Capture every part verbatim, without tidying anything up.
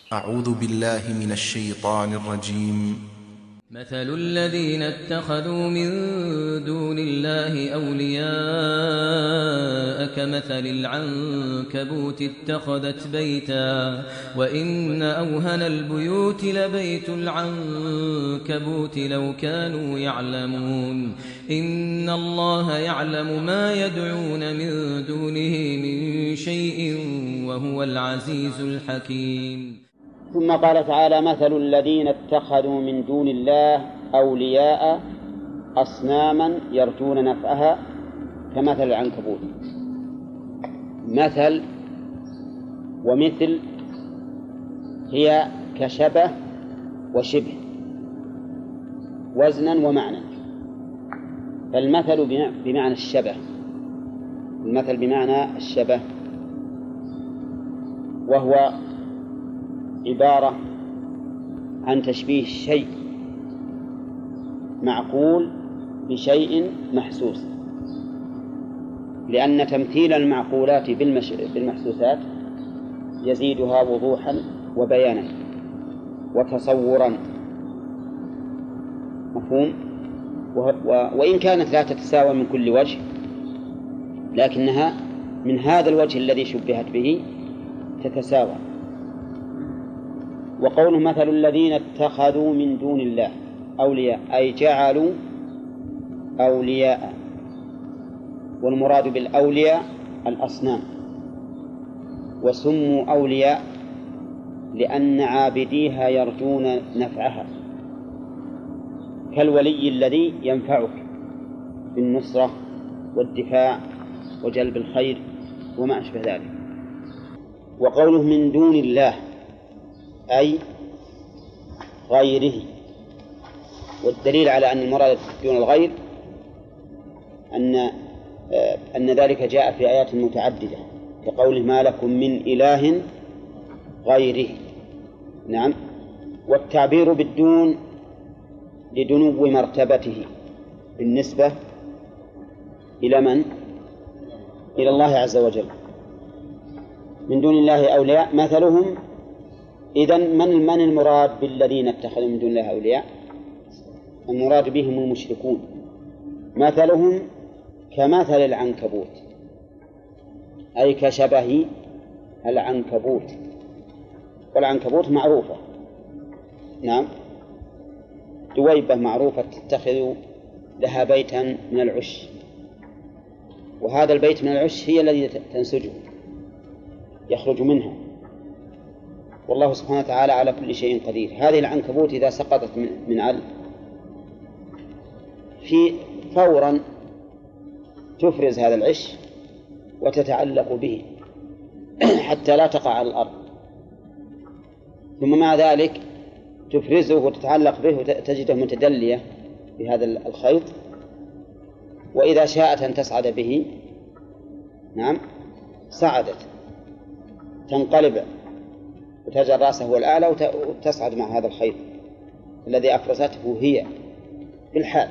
أعوذ بالله من الشيطان الرجيم. مثل الذين اتخذوا من دون الله أولياء كمثل العنكبوت اتخذت بيتا وإن أوهن البيوت لبيت العنكبوت لو كانوا يعلمون إن الله يعلم ما يدعون من دونه من شيء وهو العزيز الحكيم. ثم قال تعالى: مثل الذين اتخذوا من دون الله أولياء أصناما يرجون نفعها كمثل العنكبوت. مثل ومثل هي كشبه وشبه وزنا ومعنى. فالمثل بمعنى الشبه، المثل بمعنى الشبه، وهو عبارة عن تشبيه شيء معقول بشيء محسوس، لأن تمثيل المعقولات بالمحسوسات يزيدها وضوحا وبيانا وتصورا، مفهوم؟ وإن كانت لا تتساوى من كل وجه، لكنها من هذا الوجه الذي شبهت به تتساوى. وقوله مثل الذين اتخذوا من دون الله أولياء أي جعلوا أولياء، والمراد بالأولياء الأصنام، وسموا أولياء لأن عابديها يرجون نفعها، كالولي الذي ينفعك بالنصرة والدفاع وجلب الخير وما أشبه ذلك. وقوله من دون الله أي غيره، والدليل على أن المراد دون الغير أن أن ذلك جاء في آيات متعددة، كقوله: ما لكم من إله غيره. نعم. والتعبير بالدون لدنو مرتبته بالنسبة إلى من؟ إلى الله عز وجل. من دون الله أولياء مثلهم. إذن من من المراد بالذين اتخذوا من دون الله أولياء؟ المراد بهم المشركون. مثلهم كمثل العنكبوت أي كشبه العنكبوت، والعنكبوت معروفة. نعم. دويبة معروفة تتخذ لها بيتا من العش، وهذا البيت من العش هي الذي تنسجه يخرج منها، والله سبحانه وتعالى على كل شيء قدير. هذه العنكبوت إذا سقطت من علم في فورا تفرز هذا العش وتتعلق به حتى لا تقع على الأرض، ثم مع ذلك تفرزه وتتعلق به وتجده متدلية بهذا الخيط، وإذا شاءت أن تصعد به نعم صعدت، تنقلب وتجعل رأسه الأعلى وتصعد مع هذا الخيط الذي أفرزته هي في الحال.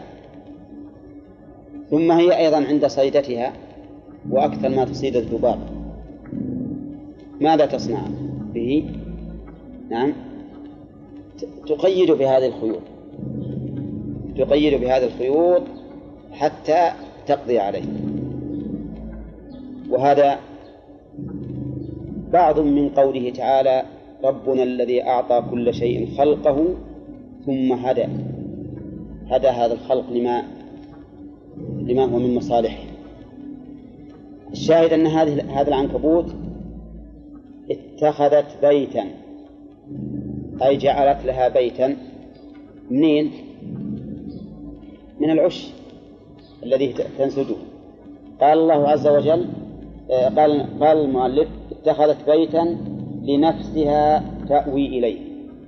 ثم هي أيضا عند صيدتها وأكثر ما تصيد الذباب ماذا تصنع به؟ نعم تقيد بهذه الخيوط، تقيد بهذه الخيوط حتى تقضي عليه. وهذا بعض من قوله تعالى: ربنا الذي أعطى كل شيء خلقه ثم هدى هدى هذا الخلق لما لما هو من مصالحه. الشاهد أن هذه هذا العنكبوت اتخذت بيتا أي جعلت لها بيتا منين؟ من العش الذي تنسجه. قال الله عز وجل، قال قال المؤلف: اتخذت بيتا لنفسها تأوي إليه،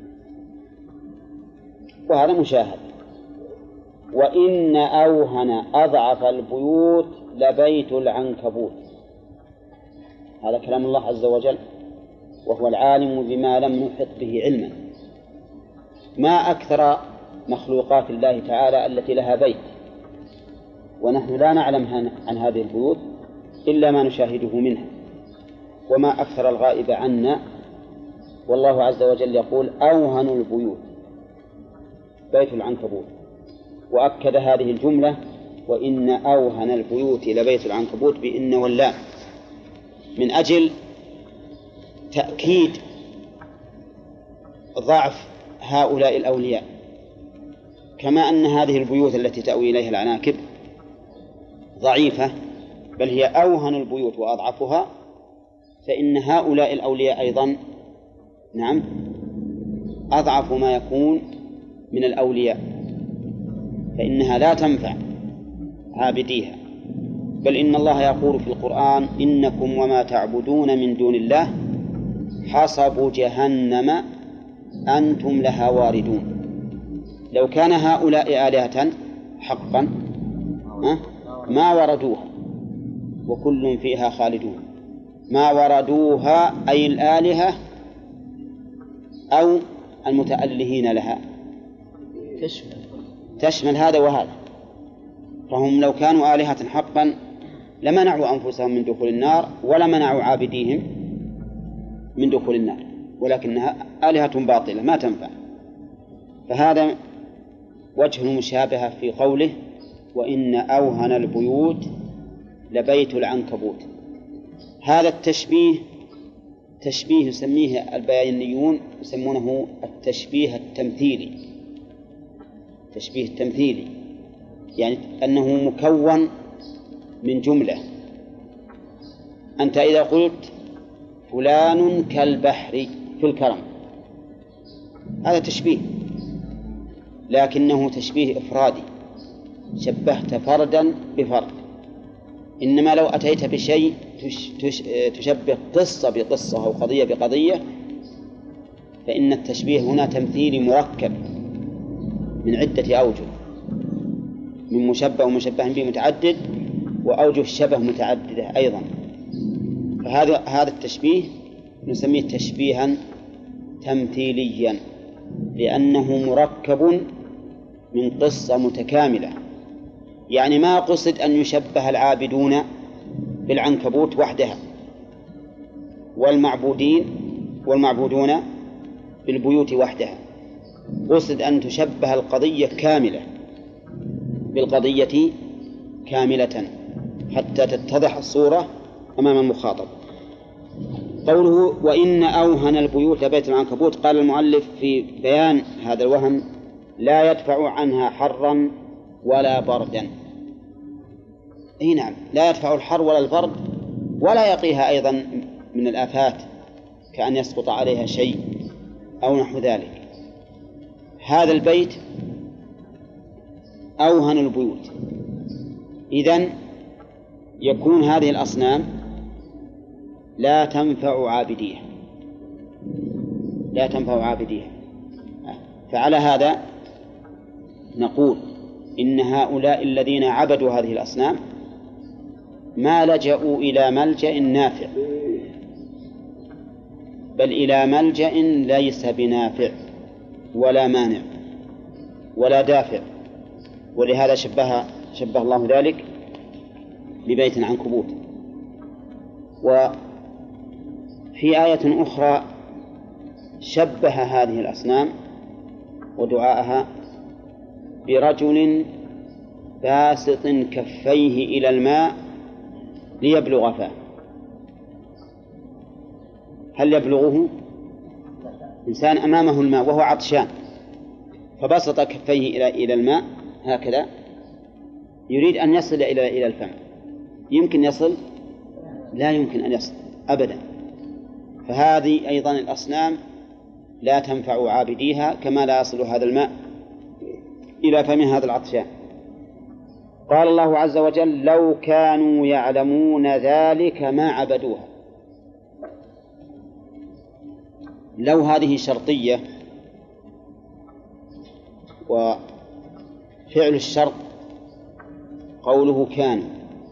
وهذا مشاهد. وإن أوهن أضعف البيوت لبيت العنكبوت، هذا كلام الله عز وجل، وهو العالم بما لم نحط به علما. ما أكثر مخلوقات الله تعالى التي لها بيت، ونحن لا نعلم عن هذه البيوت إلا ما نشاهده منها، وما أكثر الغائب عنا والله عز وجل يقول أوهن البيوت بيت العنكبوت، وأكد هذه الجملة وإن أوهن البيوت لبيت العنكبوت بإن واللام من أجل تأكيد ضعف هؤلاء الأولياء، كما أن هذه البيوت التي تأوي إليها العناكب ضعيفة بل هي أوهن البيوت وأضعفها، فإن هؤلاء الأولياء أيضا نعم أضعف ما يكون من الأولياء، فإنها لا تنفع عابديها. بل إن الله يقول في القرآن إنكم وما تعبدون من دون الله حصب جهنم أنتم لها واردون. لو كان هؤلاء آلهة حقا ما وردوها وكل فيها خالدون، ما وردوها أي الآلهة أو المتألهين لها، تشمل, تشمل هذا وهذا. فهم لو كانوا آلهة حقا لمنعوا أنفسهم من دخول النار ولا منعوا عابديهم من دخول النار، ولكنها آلهة باطلة ما تنفع. فهذا وجه المشابهة في قوله وإن أوهن البيوت لبيت العنكبوت. هذا التشبيه تشبيه يسميه البيانيون يسمونه التشبيه التمثيلي. تشبيه التمثيلي يعني أنه مكون من جملة. أنت إذا قلت فلان كالبحر في الكرم هذا تشبيه، لكنه تشبيه إفرادي، شبهت فردا بفرد. إنما لو أتيت بشيء تشبه قصة بقصة أو قضية بقضية فإن التشبيه هنا تمثيلي مركب من عدة أوجه، من مشبه ومشبه به متعدد وأوجه الشبه متعددة أيضا. فهذا هذا التشبيه نسميه تشبيها تمثيليا لأنه مركب من قصة متكاملة. يعني ما قصد أن يشبه العابدون بالعنكبوت وحدها والمعبودين والمعبودون بالبيوت وحدها، قصد أن تشبه القضية كاملة بالقضية كاملة حتى تتضح الصورة أمام المخاطب. قوله وإن أوهن البيوت لبيت العنكبوت، قال المؤلف في بيان هذا الوهن لا يدفع عنها حرا ولا بردا. أي نعم، لا يدفع الحر ولا البرد ولا يقيها أيضا من الآفات كأن يسقط عليها شيء أو نحو ذلك. هذا البيت أوهن البيوت، إذن يكون هذه الأصنام لا تنفع عابديها لا تنفع عابديها فعلى هذا نقول إن هؤلاء الذين عبدوا هذه الأصنام ما لجأوا إلى ملجأ نافع بل إلى ملجأ ليس بنافع ولا مانع ولا دافع. ولهذا شبه شبه الله ذلك ببيت عنكبوت. وفي آية أخرى شبه هذه الأصنام ودعاءها برجل باسط كفيه إلى الماء ليبلغ فاه. هل يبلغه؟ إنسان أمامه الماء وهو عطشان فبسط كفيه إلى إلى الماء هكذا يريد أن يصل إلى إلى الفم. يمكن يصل؟ لا يمكن أن يصل أبدا. فهذه أيضا الأصنام لا تنفع عابديها كما لا يصل هذا الماء إلى فم هذا العطشان. قال الله عز وجل لو كانوا يعلمون ذلك ما عبدوها. لو هذه شرطية، وفعل الشرط قوله كان،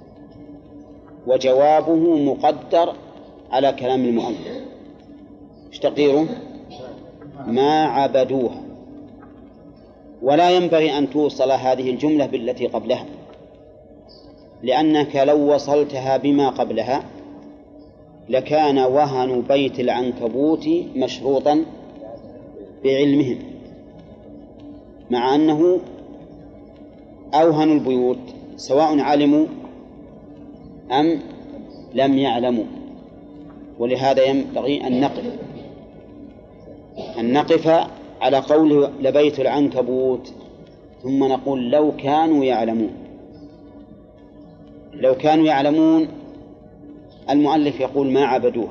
وجوابه مقدر على كلام المؤلف. ايش تقديره؟ ما عبدوها. ولا ينبغي أن توصل هذه الجملة بالتي قبلها، لأنك لو وصلتها بما قبلها لكان وهن بيت العنكبوت مشروطا بعلمهم، مع أنه أوهن البيوت سواء علموا أم لم يعلموا. ولهذا ينبغي أن نقف أن نقف على قوله لبيت العنكبوت، ثم نقول لو كانوا يعلمون. لو كانوا يعلمون المؤلف يقول ما عبدوها،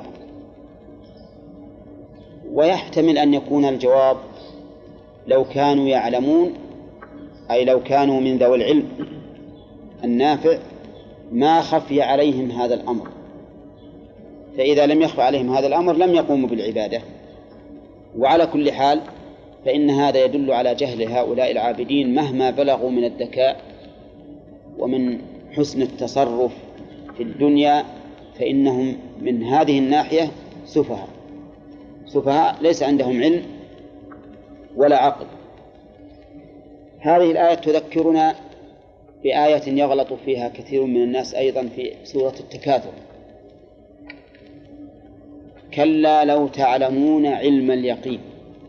ويحتمل أن يكون الجواب لو كانوا يعلمون أي لو كانوا من ذوي العلم النافع ما خفي عليهم هذا الأمر، فإذا لم يخفى عليهم هذا الأمر لم يقوموا بالعبادة. وعلى كل حال فإن هذا يدل على جهل هؤلاء العابدين مهما بلغوا من الذكاء ومن حسن التصرف في الدنيا، فإنهم من هذه الناحية سفهاء سفهاء ليس عندهم علم ولا عقل. هذه الآية تذكرنا بآية يغلط فيها كثير من الناس أيضا في سورة التكاثر: كلا لو تعلمون علم اليقين.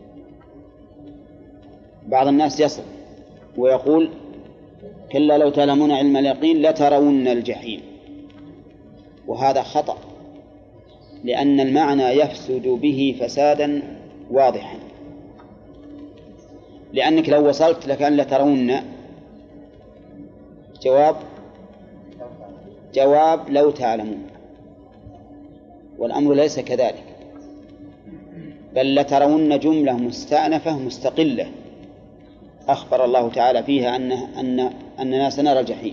بعض الناس يصل ويقول كلا لو تعلمون علم اليقين لترون الجحيم، وهذا خطأ، لأن المعنى يفسد به فسادا واضحا، لأنك لو وصلت لكان لترون جواب جواب لو تعلمون، والأمر ليس كذلك، بل لترون جملة مستأنفة مستقلة أخبر الله تعالى فيها أن أن أننا سنرى الجحيم،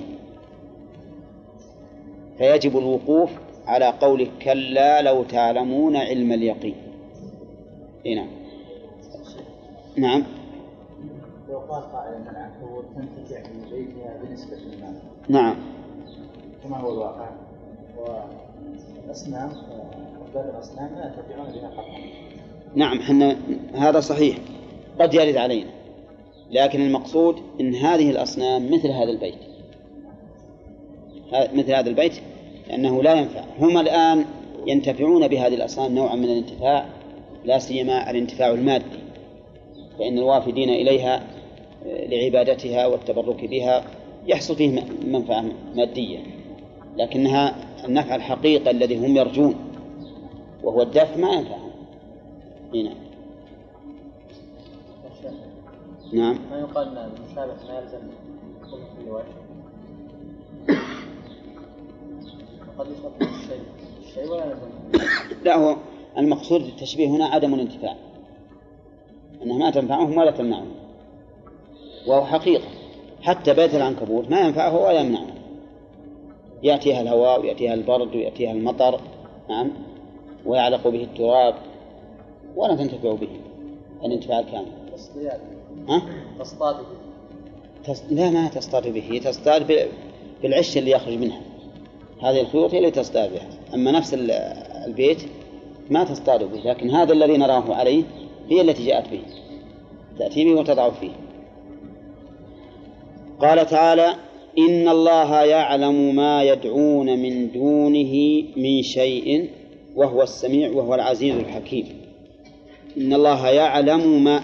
فيجب الوقوف على قول كلا لو تعلمون علم اليقين. نعم نعم. لو قال قائل أن العنكبوت تنتفع من بيتها بنسبة للمال، نعم، كما هو الواقع، والأصنام أفضل الأصنام لا ينتفعون بها حقا. نعم، حنا هذا صحيح قد يرد علينا، لكن المقصود إن هذه الأصنام مثل هذا البيت مثل هذا البيت لأنه لا ينفع. هم الآن ينتفعون بهذه الأصنام نوعا من الانتفاع، لا سيما الانتفاع المادي، فإن الوافدين إليها لعبادتها والتبرك بها يحصل فيه منفعة مادية، لكنها النفع الحقيقي الذي هم يرجون وهو الدفع ما ينفعهم. هنا نعم. ما يقال أن المشابه ما يلزم يكون في وجه، وقد يشبه الشيء الشيء ولا يلزم. لا، هو المقصود التشبيه هنا عدم الانتفاع، أنها ما تنفعهم ولا تمنعهم، وهو حقيقة. حتى بيت العنكبوت ما ينفعه ولا يمنعه، يأتيها الهواء ويأتيها البرد ويأتيها المطر، نعم، ويعلق به التراب ولا تنتفع به الانتفاع الكامل. تصطياد ها؟ تصطاد به. تص... لا، ما تصطاد به، تصطاد ب... بالعش اللي يخرج منها، هذه الخيوط هي اللي تصطاد بها، أما نفس البيت ما تصطاد به، لكن هذا الذي نراه عليه هي التي جاءت به، تأتي به وتضع فيه. قال تعالى إن الله يعلم ما يدعون من دونه من شيء وهو السميع وهو العزيز الحكيم. إن الله يعلم ما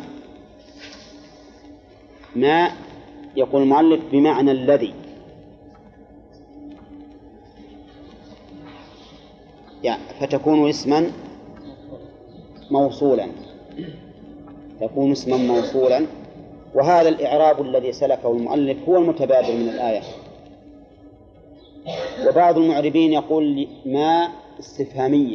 ما يقول المؤلف بمعنى الذي، يعني فتكون اسما موصولا تكون اسما موصولا وهذا الإعراب الذي سلكه المؤلف هو المتبادر من الآية. وبعض المعربين يقول ما استفهامية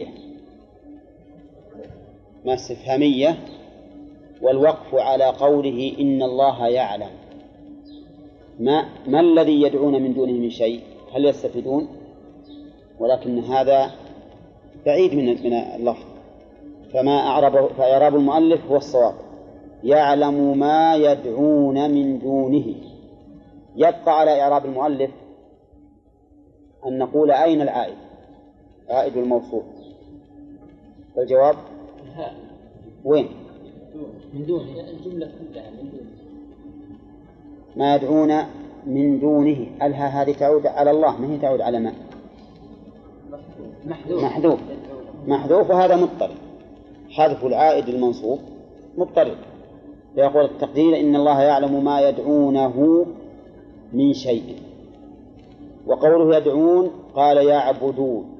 ما استفهامية والوقف على قوله إن الله يعلم. ما ما الذي يدعون من دونه من شيء، هل يستفيدون؟ ولكن هذا بعيد من من اللفظ، فما أعرب فإعراب المؤلف هو الصواب، يعلم ما يدعون من دونه. يبقى على إعراب المؤلف أن نقول أين العائد، عائد الموصول، فالجواب وين؟ من دونه، الجملة كلها من دونه. ما يدعون من دونه، الها هذه تعود على الله، ما هي تعود على ما؟ محذوف. محذوف محذوف وهذا مضطرد، حذف العائد المنصوب مضطرد. فيقول التقدير إن الله يعلم ما يدعونه من شيء. وقوله يدعون قال يعبدون،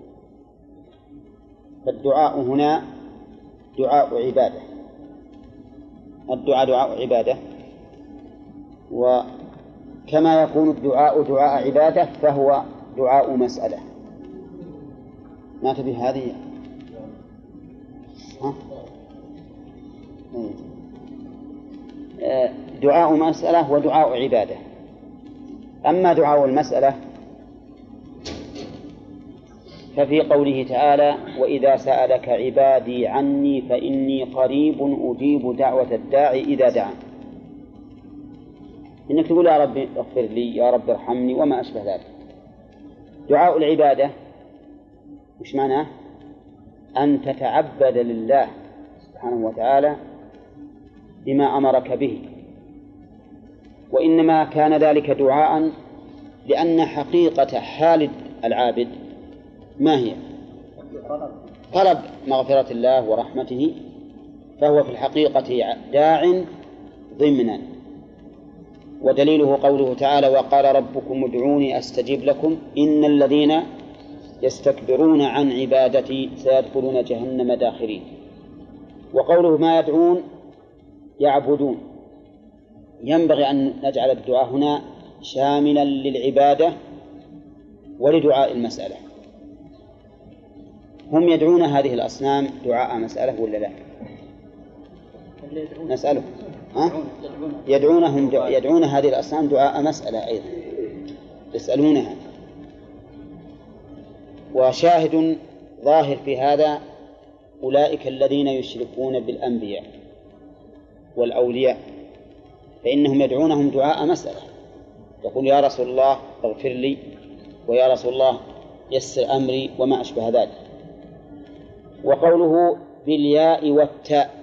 فالدعاء هنا دعاء عبادة، الدعاء دعاء عبادة، وكما يكون الدعاء دعاء عبادة فهو دعاء مسألة. ما تبي هذه؟ ها؟ دعاء مسألة ودعاء عبادة. أما دعاء المسألة ففي قوله تعالى وإذا سألك عبادي عني فإني قريب أجيب دعوة الداعي إذا دعان. إنك تقول يا رب اغفر لي، يا رب ارحمني، وما أشبه ذلك. دعاء العبادة وش معناه؟ أن تتعبد لله سبحانه وتعالى بما أمرك به، وإنما كان ذلك دعاء لأن حقيقة حال العابد ما هي؟ طلب مغفرة الله ورحمته، فهو في الحقيقة داع ضمنا. ودليله قوله تعالى وقال ربكم ادعوني أستجب لكم إن الذين يستكبرون عن عبادتي سيدخلون جهنم داخرين. وقوله ما يدعون يعبدون، ينبغي أن نجعل الدعاء هنا شاملا للعبادة ولدعاء المسألة. هم يدعون هذه الأصنام دعاء مسألة ولا لا؟ نسأله. ها؟ يدعونهم يدعون هذه الأصنام دعاء مسألة أيضا، يسألونها. وشاهد ظاهر في هذا أولئك الذين يشركون بالأنبياء والأولياء، فإنهم يدعونهم دعاء مسألة، يقول يا رسول الله اغفر لي، ويا رسول الله يسر أمري، وما أشبه ذلك. وقوله بالياء والتاء،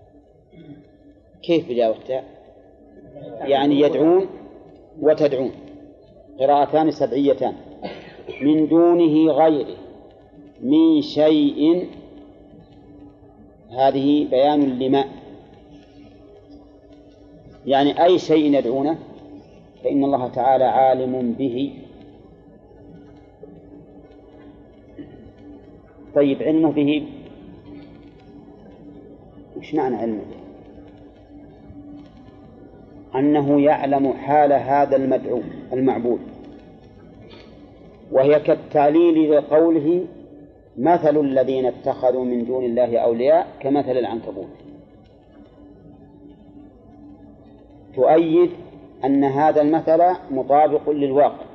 كيف بالياء والتاء؟ يعني يدعون وتدعون، قراءتان سبعيتان. من دونه غيره من شيء، هذه بيان لما، يعني أي شيء يدعونه فإن الله تعالى عالم به. طيب علمه به وش معنى علمه به؟ أنه يعلم حال هذا المدعو المعبود، وهي كالتعليل لقوله مثل الذين اتخذوا من دون الله أولياء كمثل العنكبوت، تؤيد أن هذا المثل مطابق للواقع،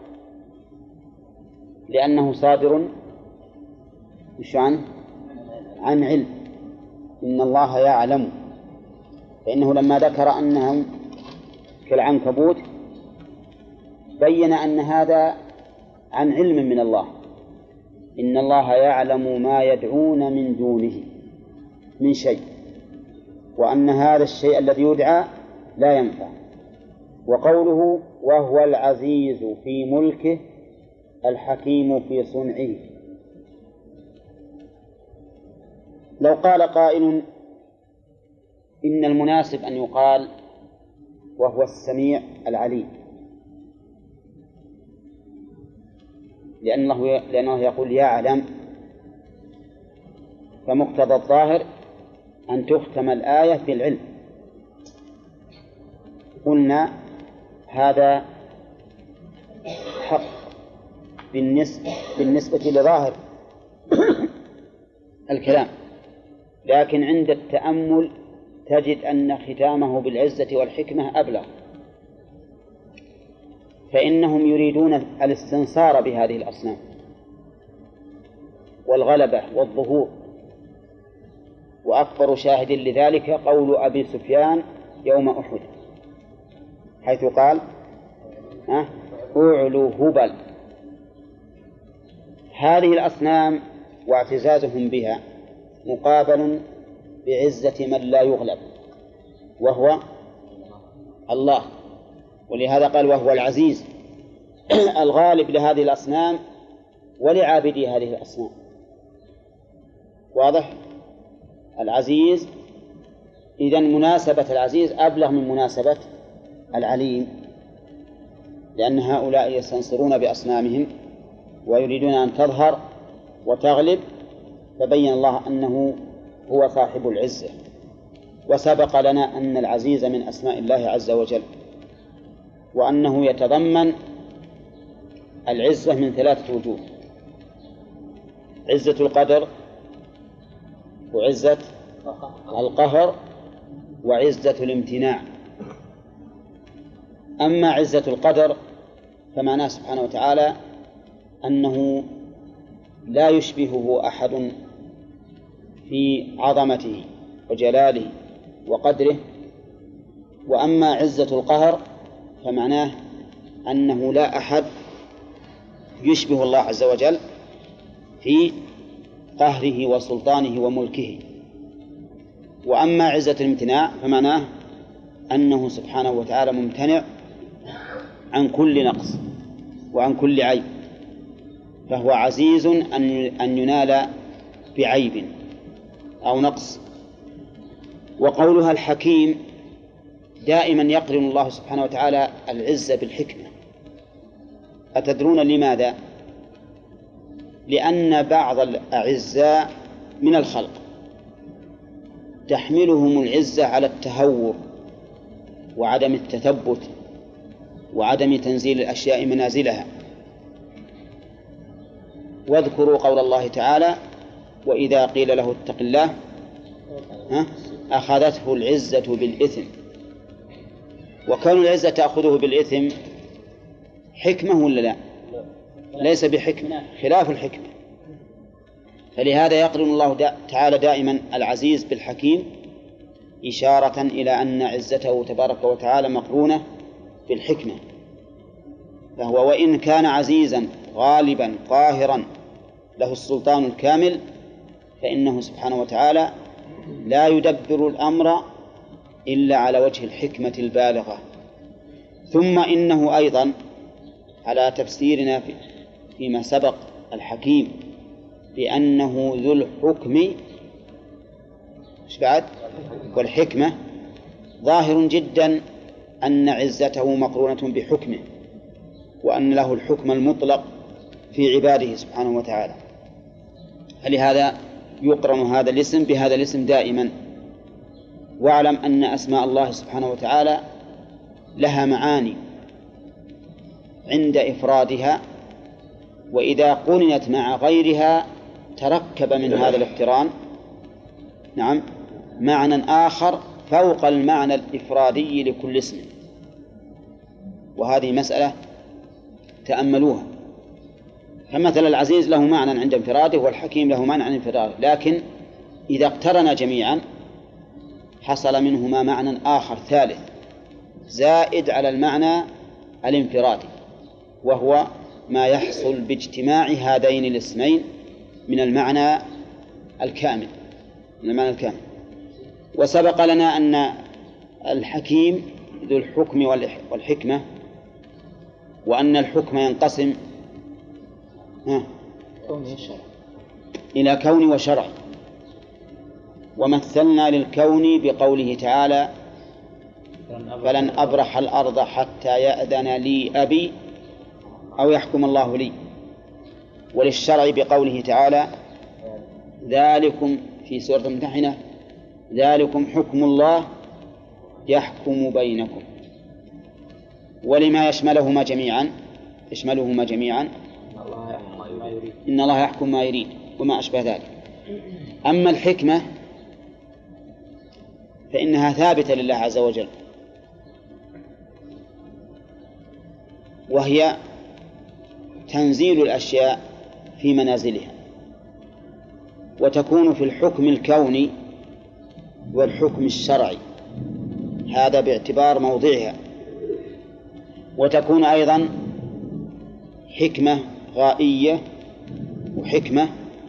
لأنه صادر مش عن عن علم. إن الله يعلم، فإنه لما ذكر أنهم كالعنكبوت بين أن هذا عن علم من الله. إن الله يعلم ما يدعون من دونه من شيء، وأن هذا الشيء الذي يدعى لا ينفع. وقوله وهو العزيز في ملكه الحكيم في صنعه. لو قال قائل إن المناسب أن يقال وهو السميع العليم، لأنه لأنه يقول يعلم، فمقتضى الظاهر أن تختم الآية بالعلم. قلنا هذا حق بالنسبة, بالنسبة لظاهر الكلام، لكن عند التأمل تجد أن ختامه بالعزة والحكمة أبلغ، فإنهم يريدون الاستنصار بهذه الأصنام والغلبة والظهور. وأكبر شاهد لذلك قول أبي سفيان يوم أحد، حيث قال أعلو هبل. هذه الأصنام واعتزازهم بها مقابل بعزة من لا يغلب وهو الله، ولهذا قال وهو العزيز الغالب لهذه الأصنام ولعابدي هذه الأصنام. واضح؟ العزيز، إذن مناسبة العزيز أبلغ من مناسبة العليم، لأن هؤلاء يستنصرون بأصنامهم ويريدون أن تظهر وتغلب، فبين الله أنه هو صاحب العزة. وسبق لنا أن العزيز من أسماء الله عز وجل، وأنه يتضمن العزة من ثلاثة وجوه: عزة القدر، وعزة القهر، وعزة الامتناع. أما عزة القدر فمعناه سبحانه وتعالى أنه لا يشبهه أحد في عظمته وجلاله وقدره. وأما عزة القهر فمعناه أنه لا أحد يشبه الله عز وجل في قهره وسلطانه وملكه. وأما عزة الامتناع فمعناه أنه سبحانه وتعالى ممتنع عن كل نقص وعن كل عيب، فهو عزيز أن ينال بعيب أو نقص. وقولها الحكيم دائما يقرن الله سبحانه وتعالى العزة بالحكمة. أتدرون لماذا؟ لأن بعض الأعزاء من الخلق تحملهم العزة على التهور وعدم التثبت وعدم تنزيل الأشياء منازلها. واذكروا قول الله تعالى: وإذا قيل له اتق الله أخذته العزة بالإثم. وكون العزة تأخذه بالإثم حكمة ولا لا؟ ليس بحكمة، خلاف الحكمة. فلهذا يقرن الله تعالى دائما العزيز بالحكيم، إشارة إلى أن عزته تبارك وتعالى مقرونة بالحكمة. فهو وإن كان عزيزا غالبا قاهرا له السلطان الكامل، فإنه سبحانه وتعالى لا يدبر الأمر إلا على وجه الحكمة البالغة. ثم إنه أيضا على تفسيرنا فيما سبق الحكيم بأنه ذو الحكم بعد والحكمة، ظاهر جدا أن عزته مقرونة بحكمه، وأن له الحكم المطلق في عباده سبحانه وتعالى. فلهذا يقرن هذا الاسم بهذا الاسم دائما. واعلم أن أسماء الله سبحانه وتعالى لها معاني عند إفرادها، وإذا قرنت مع غيرها تركب من هذا الاقتران نعم معنى آخر فوق المعنى الإفرادي لكل اسم. وهذه مسألة تأملوها. فمثل العزيز له معنى عند انفراده، والحكيم له معنى عند انفراده، لكن إذا اقترنا جميعا حصل منهما معنى آخر ثالث زائد على المعنى الانفرادي، وهو ما يحصل باجتماع هذين الاسمين من المعنى الكامل من المعنى الكامل. وسبق لنا أن الحكيم ذو الحكم والحكمة، وأن الحكم ينقسم إلى كوني وشرعي. ومثلنا للكون بقوله تعالى: فلن أبرح الأرض حتى يأذن لي أبي أو يحكم الله لي. وللشرع بقوله تعالى: ذلكم في سورة الممتحنة ذلكم حكم الله يحكم بينكم. ولما يشملهما جميعا يشملهما جميعا إن الله يحكم ما يريد وما أشبه ذلك. أما الحكمة فإنها ثابتة لله عز وجل، وهي تنزيل الأشياء في منازلها، وتكون في الحكم الكوني والحكم الشرعي، هذا باعتبار موضعها. وتكون أيضا حكمة غائية وحكمة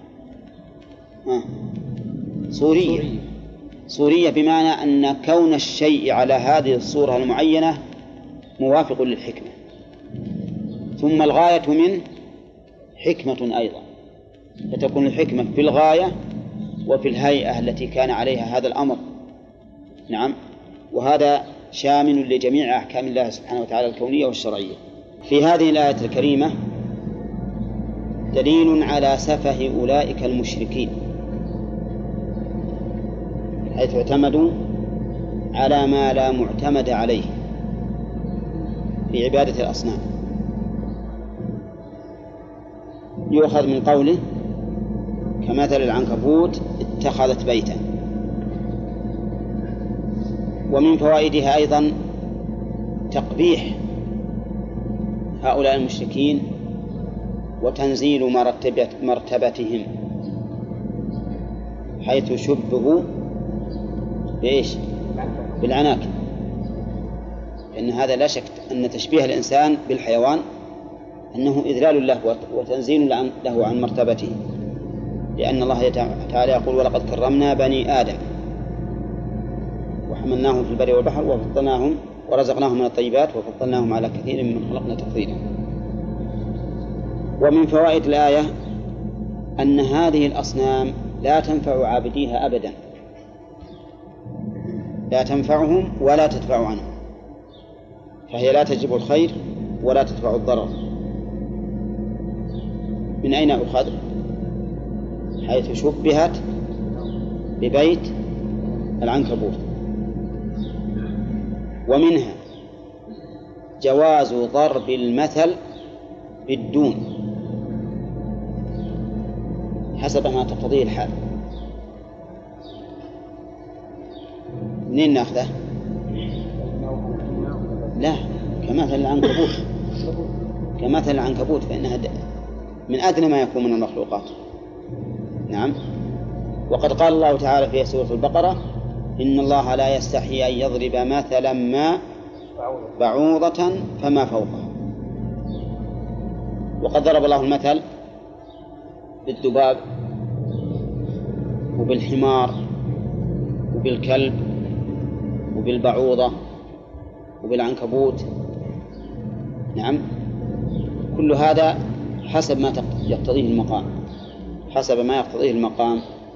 صورية. صورية بمعنى أن كون الشيء على هذه الصورة المعينة موافق للحكمة. ثم الغاية منه حكمة أيضا، فتكون الحكمة في الغاية وفي الهيئة التي كان عليها هذا الأمر. نعم، وهذا شامل لجميع أحكام الله سبحانه وتعالى الكونية والشرعية. في هذه الآية الكريمة دليل على سفه أولئك المشركين، حيث اعتمدوا على ما لا معتمد عليه في عبادة الأصنام. يؤخذ من قوله كمثل العنكبوت اتخذت بيتا. ومن فوائدها أيضا تقبيح هؤلاء المشركين وتنزيل مرتبة مرتبتهم، حيث شبهوا بإيش؟ بالعناكب، لأن هذا لا شك أن تشبيه الإنسان بالحيوان أنه إذلال له وتنزيل له عن مرتبته، لأن الله تعالى يقول ولقد كرمنا بني آدم وحملناهم في البر والبحر وفضلناهم ورزقناهم من الطيبات وفضلناهم على كثير من خلقنا تفضيلا. ومن فوائد الآية أن هذه الأصنام لا تنفع عابديها أبدا، لا تنفعهم ولا تدفع عنهم، فهي لا تجلب الخير ولا تدفع الضرر. من أين أخذ؟ حيث شبهت ببيت العنكبوت. ومنها جواز ضرب المثل بالدون حسب ما تقتضيه الحال. منين نأخذه؟ لا، كمثل العنكبوت، كمثل العنكبوت، فإنها من أدنى ما يكون من المخلوقات. نعم، وقد قال الله تعالى في سورة البقرة إن الله لا يستحي أن يضرب مثلا ما بعوضة فما فوقها. وقد ضرب الله المثل بالذباب وبالحمار وبالكلب وبالبعوضة وبالعنكبوت. نعم، كل هذا حسب ما يقتضيه المقام، حسب ما يقتضيه المقام.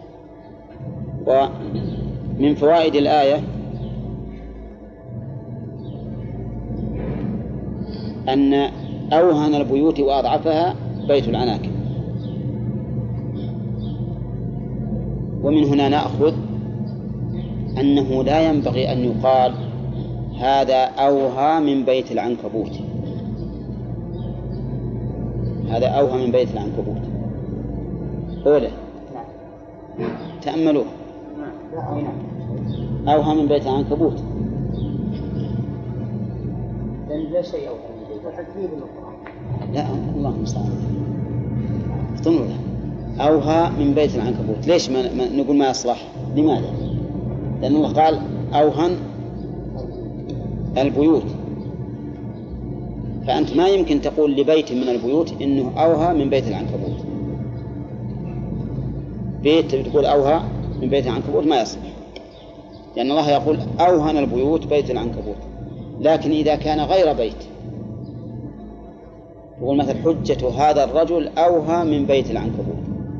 ومن فوائد الآية أن أوهن البيوت وأضعفها بيت العناكب. ومن هنا نأخذ أنه لا ينبغي أن يقال هذا أوهى من بيت العنكبوت، هذا أوهى من بيت العنكبوت. أوله تأملوه، أوهى من بيت العنكبوت، لأن لا شيء أوهى من بيت العنكبوت. لا، الله المستعان. افتنوا له أوهى من بيت العنكبوت. ليش ما نقول ما يصلح؟ لماذا؟ لأن الله قال أوهن البيوت، فأنت ما يمكن تقول لبيت من البيوت إنه أوهى من بيت العنكبوت. بيت تقول أوهى من بيت العنكبوت ما يصلح، لأن الله يقول أوهن البيوت بيت العنكبوت. لكن إذا كان غير بيت، يقول مثل حجة هذا الرجل أوهى من بيت العنكبوت.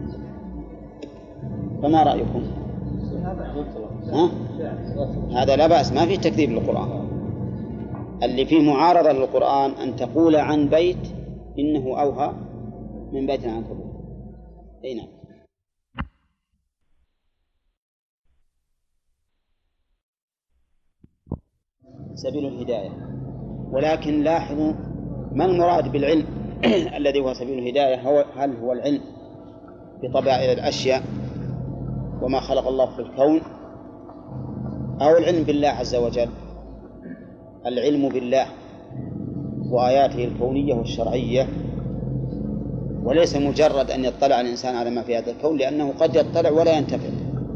فما رأيكم؟ ها؟ هذا لا بأس، ما فيه تكذيب للقرآن. اللي فيه معارضة للقرآن أن تقول عن بيت إنه أوهى من بيت العنكبوت. أي نعم. سبيل الهداية. ولكن لاحظوا ما المراد بالعلم الذي هو سبيل الهداية. هو هل هو العلم بطبائع الأشياء وما خلق الله في الكون، أو العلم بالله عز وجل؟ العلم بالله وآياته الكونية والشرعية، وليس مجرد أن يطلع الإنسان على ما في هذا الكون، لأنه قد يطلع ولا ينتفع.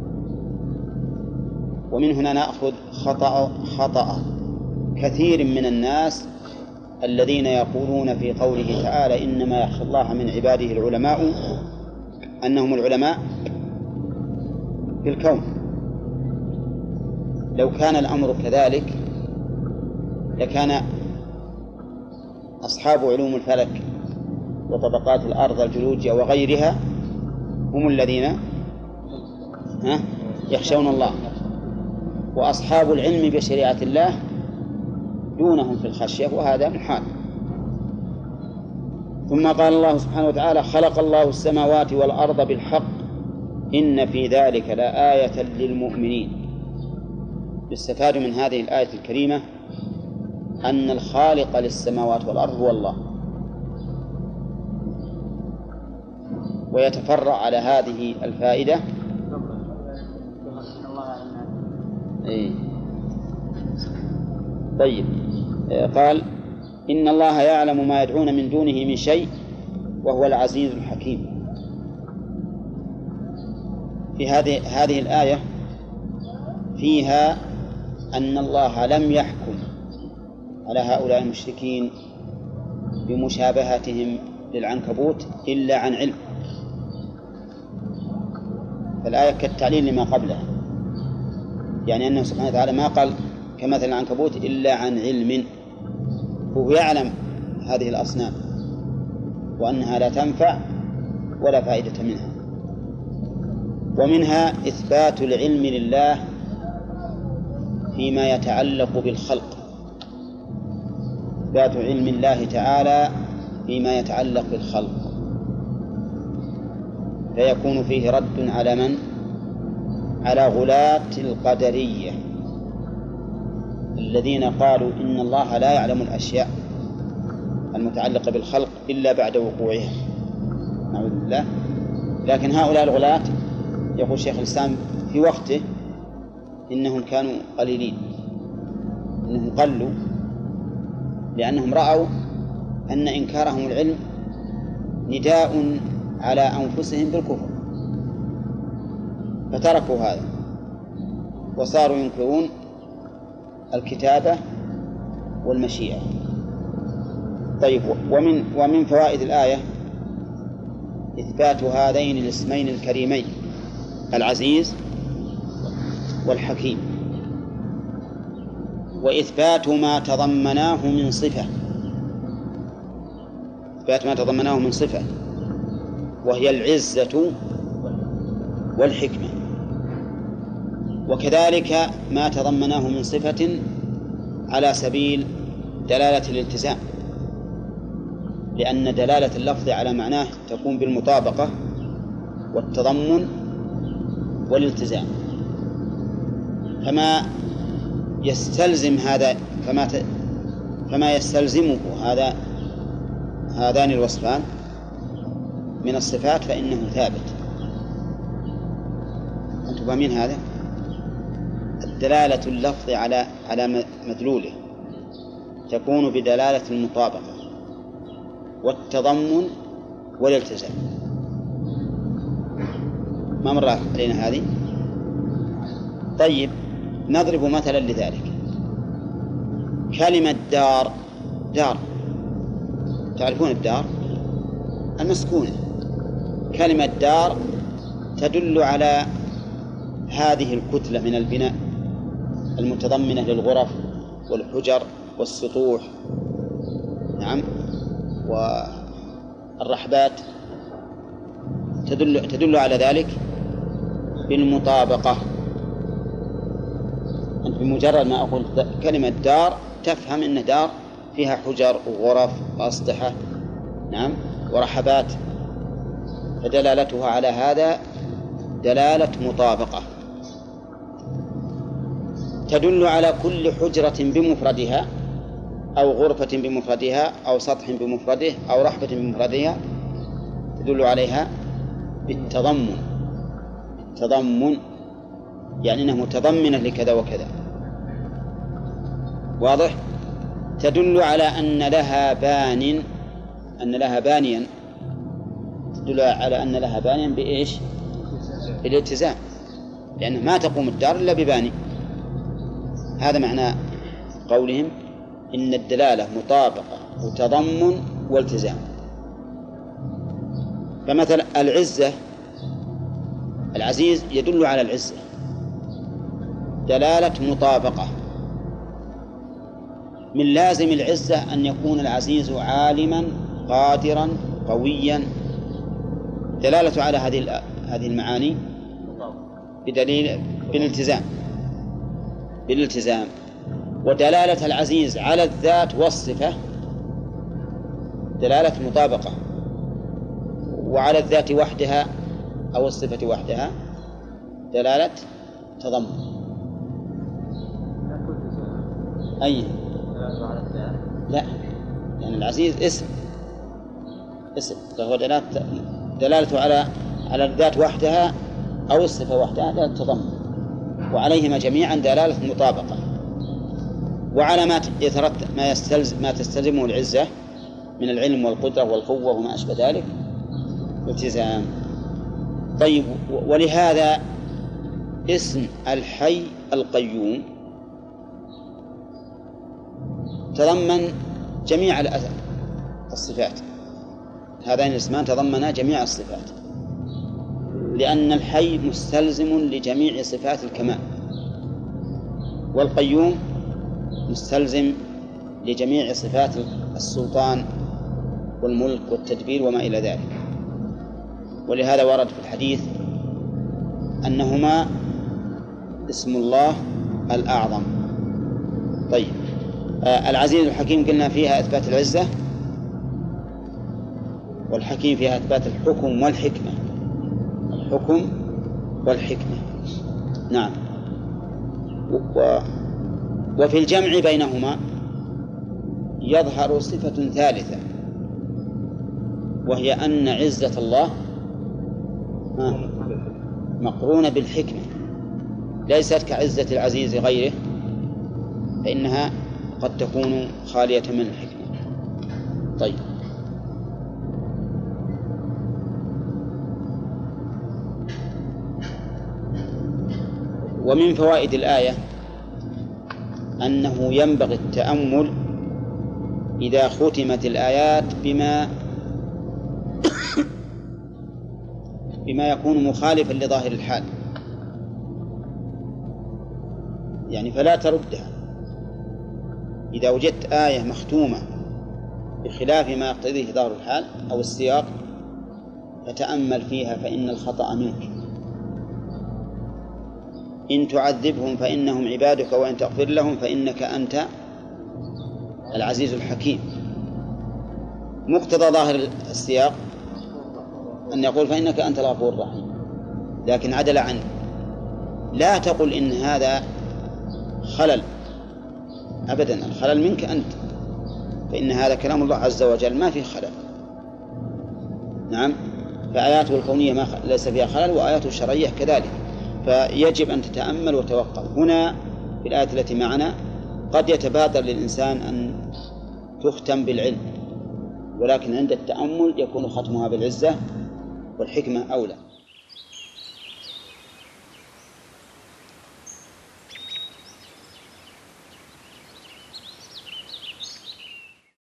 ومن هنا نأخذ خطأ خطأ كثير من الناس الذين يقولون في قوله تعالى إنما يخشى الله من عباده العلماء، أنهم العلماء في الكون. لو كان الأمر كذلك لكان أصحاب علوم الفلك وطبقات الأرض الجيولوجيا وغيرها هم الذين ها يخشون الله، وأصحاب العلم بشريعة الله دونهم في الخشية، وهذا محال. ثم قال الله سبحانه وتعالى: خلق الله السماوات والأرض بالحق إن في ذلك لآية للمؤمنين. يستفاد من هذه الآية الكريمة أن الخالق للسماوات والأرض هو الله، ويتفرع على هذه الفائدة إيه. طيب، قال: إن الله يعلم ما يدعون من دونه من شيء وهو العزيز الحكيم. في هذه هذه الآية فيها أن الله لم يحكم على هؤلاء المشركين بمشابهتهم للعنكبوت إلا عن علم، فالآية كالتعليل لما قبلها، يعني أنه سبحانه وتعالى ما قال كمثل العنكبوت إلا عن علم، هو يعلم هذه الأصنام وأنها لا تنفع ولا فائدة منها. ومنها إثبات العلم لله فيما يتعلق بالخلق، إثبات علم الله تعالى فيما يتعلق بالخلق، فيكون فيه رد على من؟ على غلاة القدرية الذين قالوا إن الله لا يعلم الأشياء المتعلقة بالخلق إلا بعد وقوعها، نعوذ بالله. لكن هؤلاء الغلاة يقول شيخ الإسلام في وقته إنهم كانوا قليلين، إنهم قلوا، لأنهم رأوا أن إنكارهم العلم نداء على أنفسهم بالكفر، فتركوا هذا وصاروا ينكرون الكتابة والمشيئة. طيب، ومن ومن فوائد الآية إثبات هذين الاسمين الكريمين العزيز والحكيم، وإثبات ما تضمناه من صفة، إثبات ما تضمناه من صفة وهي العزة والحكمة، وكذلك ما تضمناه من صفة على سبيل دلالة الالتزام، لأن دلالة اللفظ على معناه تكون بالمطابقة والتضمن والالتزام، فما يستلزم هذا فما ت... فما يستلزمه هذا هذان الوصفان من الصفات فإنه ثابت. أنتم فاهمين هذا؟ الدلالة اللفظ على على مدلوله تكون بدلالة المطابقة والتضمن والالتزام. ما مر علينا هذه؟ طيب، نضرب مثلا لذلك. كلمة دار، دار تعرفون الدار المسكونة، كلمة دار تدل على هذه الكتلة من البناء المتضمنة للغرف والحجر والسطوح، نعم، والرحبات، تدل تدل على ذلك بالمطابقة. أنت بمجرد ما أقول كلمة دار تفهم أن دار فيها حجر وغرف وأسطحة، نعم، ورحبات، فدلالتها على هذا دلالة مطابقة. تدل على كل حجرة بمفردها أو غرفة بمفردها أو سطح بمفرده أو رحبة بمفردها، تدل عليها بالتضمن، التضمن يعني أنها متضمنة لكذا وكذا، واضح؟ تدل على أن لها بان، أن لها بانيا، تدل على أن لها بانيا بإيش؟ بالالتزام، لأنه ما تقوم الدار إلا بباني. هذا معنى قولهم إن الدلالة مطابقة وتضمن والتزام. فمثلا العزة، العزيز يدل على العزة دلالة مطابقة. من لازم العزة أن يكون العزيز عالما قادرا قويا، دلالة على هذه هذه المعاني بدليل بالالتزام بالالتزام ودلالة العزيز على الذات والصفة دلالة مطابقة، وعلى الذات وحدها أو الصفة وحدها دلالة تضمن. أي لا، يعني العزيز اسم اسم فهو دلالة دلالته على على الذات وحدها أو الصفة وحدها دلالة تضمن، وعليهما جميعا دلالة مطابقة. وعلى ما يترتب ما يستلزم ما تستلزمه العزة من العلم والقدرة والقوة وما أشبه ذلك التزام. طيب، ولهذا اسم الحي القيوم تضمن جميع الصفات، هذين الاسمان تضمنا جميع الصفات، لأن الحي مستلزم لجميع صفات الكمال، والقيوم مستلزم لجميع صفات السلطان والملك والتدبير وما إلى ذلك. ولهذا ورد في الحديث أنهما اسم الله الأعظم. طيب، آه العزيز الحكيم قلنا فيها إثبات العزة، والحكيم فيها إثبات الحكم والحكمة الحكم والحكمة نعم. و وفي الجمع بينهما يظهر صفة ثالثة، وهي أن عزة الله مقرونة بالحكمة، ليست كعزة العزيز غيره، فإنها قد تكون خالية من الحكمة. طيب، ومن فوائد الآية أنه ينبغي التأمل إذا ختمت الآيات بما بما يكون مخالفا لظاهر الحال، يعني فلا تردها. إذا وجدت آية مختومة بخلاف ما يقتضيه ظاهر الحال أو السياق فتأمل فيها، فإن الخطأ منك. إن تعذبهم فإنهم عبادك وإن تغفر لهم فإنك أنت العزيز الحكيم. مقتضى ظاهر السياق أن يقول فإنك أنت الغفور الرحيم، لكن عدل عنه. لا تقل إن هذا خلل، أبدا، الخلل منك أنت، فإن هذا كلام الله عز وجل ما فيه خلل. نعم، فآياته الكونية ما ليس فيها خلل، وآياته الشرعية كذلك، فيجب أن تتأمل وتوقف. هنا في الآية التي معنا قد يتبادر للإنسان أن تختم بالعلم، ولكن عند التأمل يكون ختمها بالعزة والحكمة أولى.